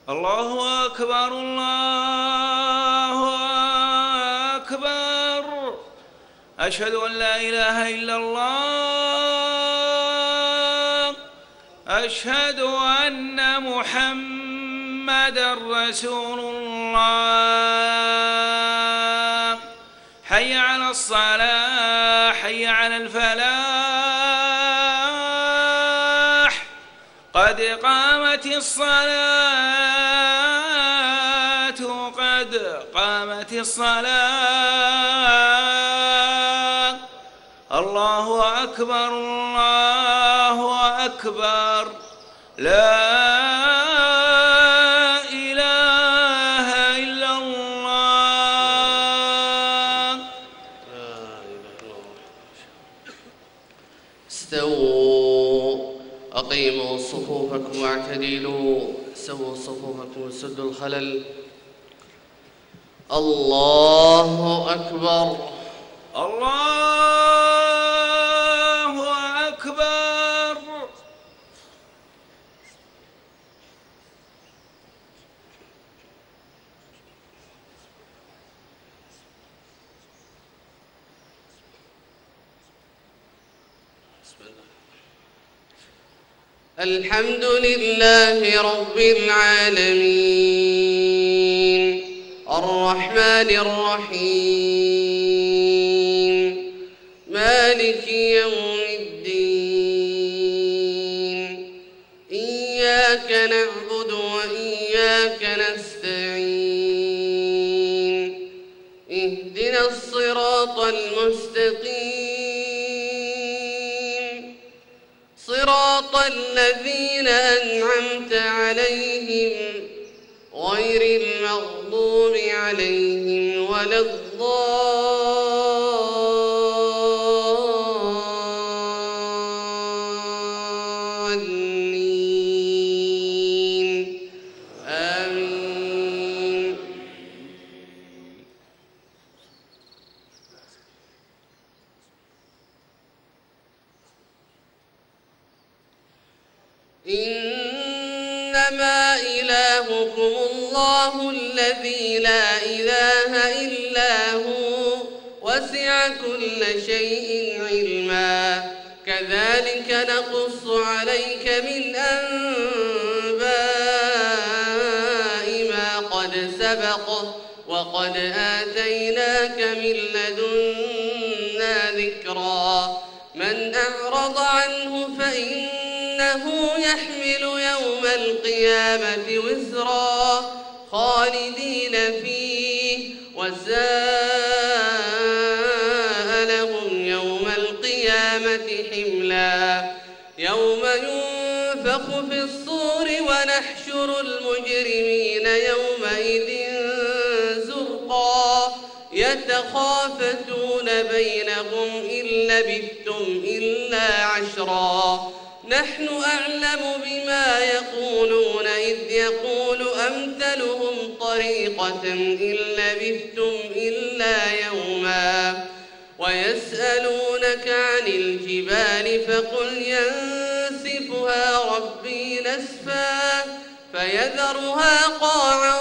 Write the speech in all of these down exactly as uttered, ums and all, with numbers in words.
الله أكبر الله أكبر. أشهد أن لا إله إلا الله. أشهد أن محمدًا رسول الله. حي على الصلاة، حي على الفلاح، قد قامت الصلاة، قد قامت الصلاة. الله أكبر الله أكبر. لا إله إلا الله. استووا، أقيموا صفوفكم واعتدلوا، سووا صفوفكم وسدوا الخلل. الله أكبر الله أكبر. الحمد لله رب العالمين، الرحمن الرحيم، مالك يوم الدين. إياك نعبد وإياك نستعين، اهدنا الصراط المستقيم، صراط الذين أنعمت عليهم غير المغضوب عليهم ولا الضالين. آمين. إنما إلهكم الله الذي لا إله إلا هو، وسع كل شيء علما. كذلك نقص عليك من أنباء ما قد سبق، وقد آتيناك من لدنا ذكرا. من أعرض عنه فإنه يحمل يوم القيامة وزرا خالدين فيه، وساء لهم يوم القيامة حملا. يوم ينفخ في الصور ونحشر المجرمين يومئذ زرقا يتخافتون بينهم إن لبثتم إلا عشرا. نحن أعلم بما يقولون إذ يقول أمثلهم طريقة إن لبثتم إلا يوما. ويسألونك عن الجبال فقل ينسفها ربي نسفا فيذرها قاعا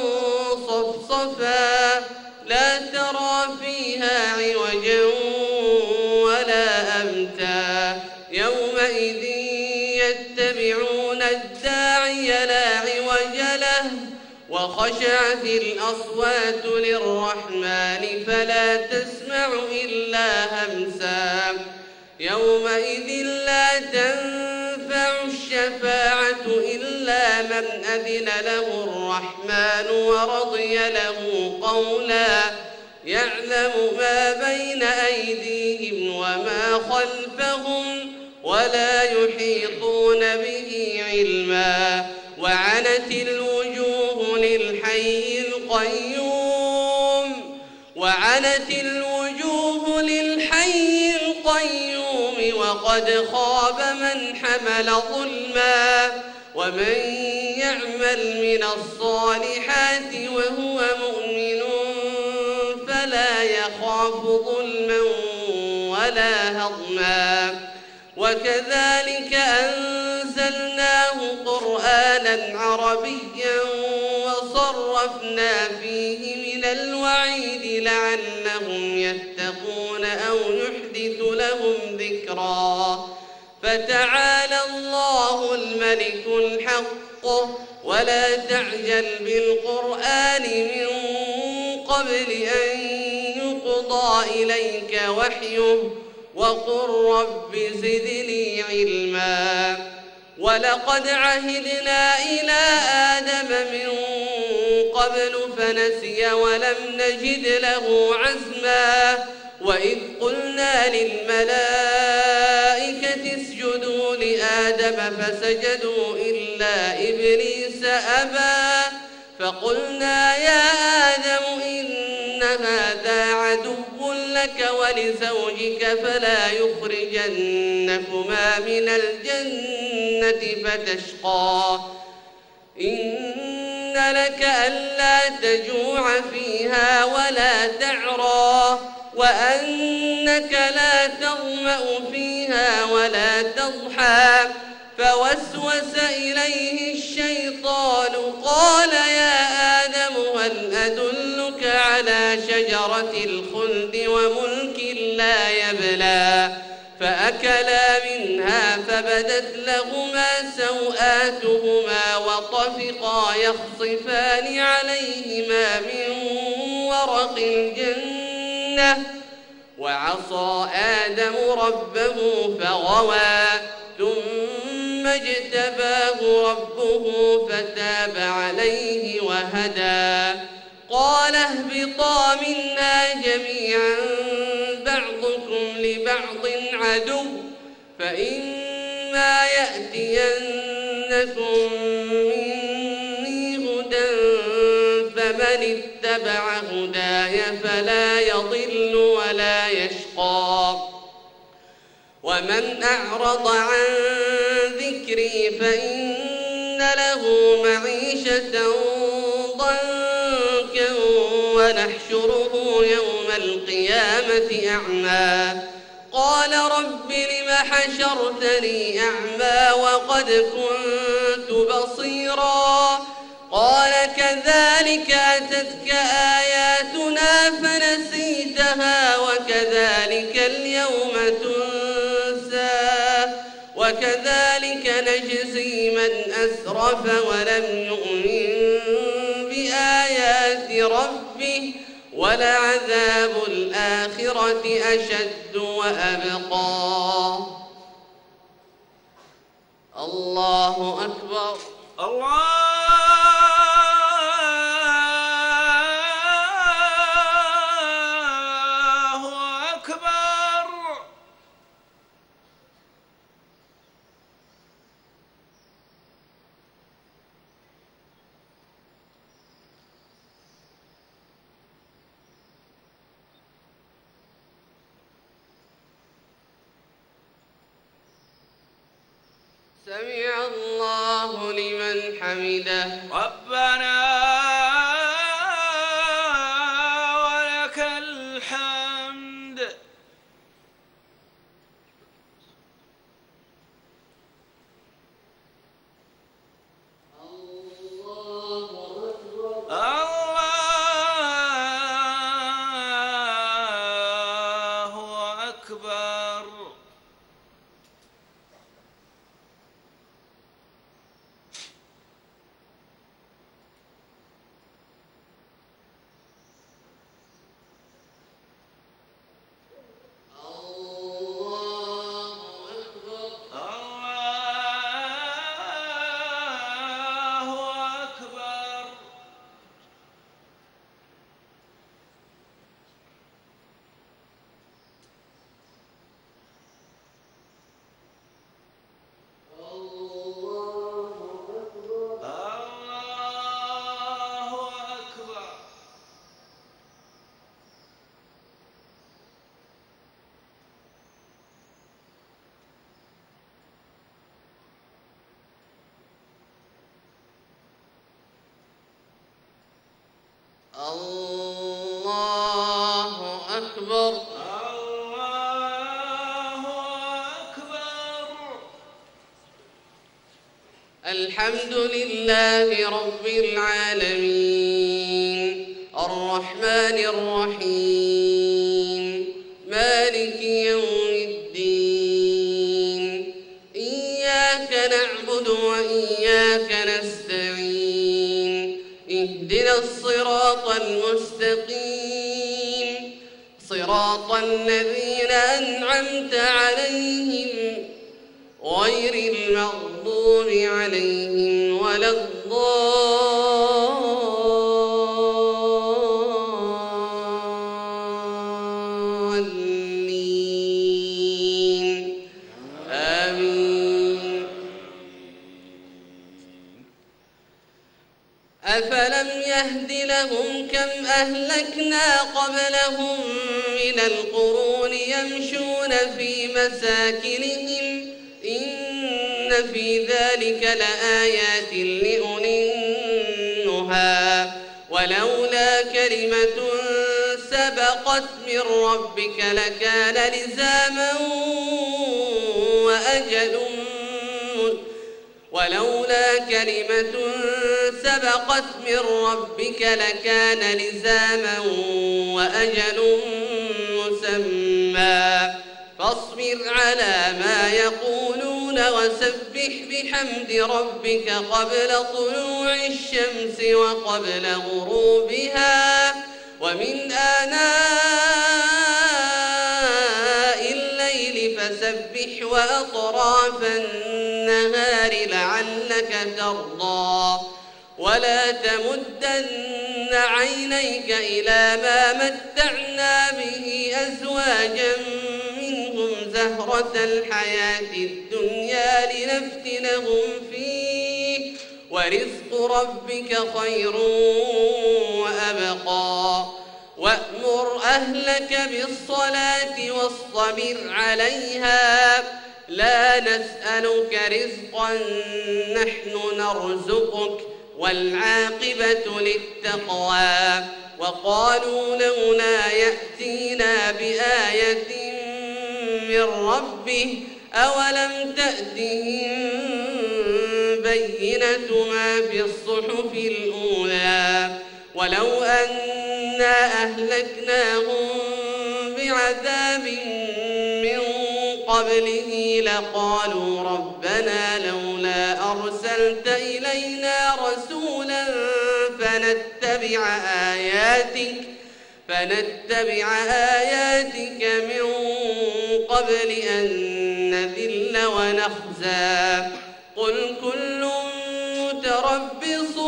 صفصفا لا ترى فيها عوجا ولا أمتا. يومئذ يتبعون الداعي لا عوج له، وخشعت الأصوات للرحمن فلا تسمع إلا همسا. يومئذ لا تنفع الشفاعة إلا من أذن له الرحمن ورضي له قولا. يعلم ما بين أيديهم وما خلفهم ولا يحيطون به علما. وعنت الوجوه للحي القيوم وعنت الوجوه للحي القيوم وقد خاب من حمل ظلما. ومن يعمل من الصالحات وهو مؤمن فلا يخاف ظلما ولا هضما. وكذلك أنزلناه قرآنا قرآنا عربيا وصرفنا فيه من الوعيد لعلهم يتقون أو يحدث لهم ذكرا. فتعالى الله الملك الحق ولا تعجل بالقرآن من قبل أن يقضى إليك وحيه وقل رب زدني علما. ولقد عهدنا إلى آدم من قبل فنسي ولم نجد له عزما. وإذ قلنا للملائكة اسجدوا لآدم فسجدوا إلا إبليس أبى. فقلنا يا آدم إن هذا عدو لك ولزوجك فلا يخرجنكما من الجنة فتشقى. إن لك ألا تجوع فيها ولا تعرى وأنك لا تظمأ فيها ولا تضحى. فوسوس إليه الشيطان قال يا آدم هل أدلك على شجرة الخلد وملك لا يبلى. فأكلا منها فبدت لهما سوآتهما وطفقا يخصفان عليهما من ورق الجنة. وعصى آدم ربه فغوى ثم اجتباه ربه فتاب عليه وهدى. قال اهبطا منها جميعا بعضكم لبعض عدو فإما يأتينكم مني هدى فمن اتبع هداي فلا يضل ولا يشقى. ومن أعرض عن ذكري فإن له معيشة ضنكا ونحشره يوم القيامة أعمى. قال رب لم حشرتني أعمى وقد كنت بصيرا. قال كذلك أتتك آياتنا فنسيتها وكذلك اليوم تنسى. وكذلك نجزي من أسرف ولم يؤمن بآيات ربه ولعذاب الآخرة أشد وأبقى. الله أكبر. الله أكبر. سمع الله لمن حمده. ربنا ولك الحمد. الله أكبر. الله أكبر. الله أكبر. الله أكبر. الحمد الحمد لله رب العالمين الرحمن الرحيم مالك يوم الدين إياك نعبد وإياك نستعين اهدنا الصراط المستقيم صراط الذين أنعمت عليهم غير المغضوب عليهم ولا الضالين آمين. أفلم يهد لهم كم أهلكنا قبلهم من القرون يمشون في مساكنهم إن في ذلك لآيات لأولي النهى ولولا كلمة سبقت من ربك لكان لزاما وأجل ولولا كلمة سبقت من ربك لكان لزاما وأجل مسمى فاصبر على ما يقولون وسبح بحمد ربك قبل طلوع الشمس وقبل غروبها ومن آناء الليل فسبح وأطراف النهار لعلك ترضى ولا تمدن عينيك إلى ما متعنا به أزواجا منهم زهرة الحياة الدنيا لنفتنهم فيه ورزق ربك خير وأبقى وأمر أهلك بالصلاة واصطبر عليها لا نسألك رزقا نحن نرزقك والعاقبة للتقوى وقالوا لولا يأتينا بآية من ربه أولم تأتهم بينة ما في الصحف الأولى ولو أنا أهلكناهم بعذاب من قبله لقالوا ربنا لولا أرسلت إلينا رسولا فنتبع آياتك فنتبع آياتك من قبل أن نذل ونخزى قل كل متربص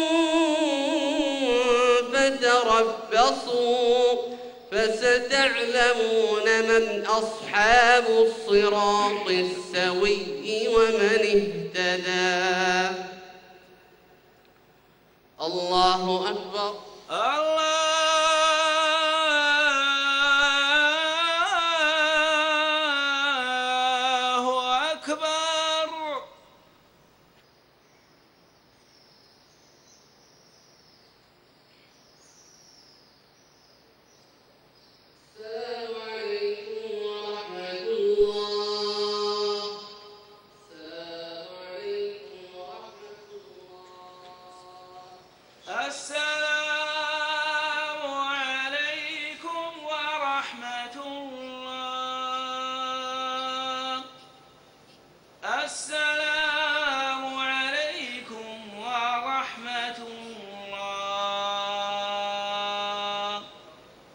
فتربصوا فستعلمون من أصحاب الصراط السوي ومن اهتدى. الله أكبر.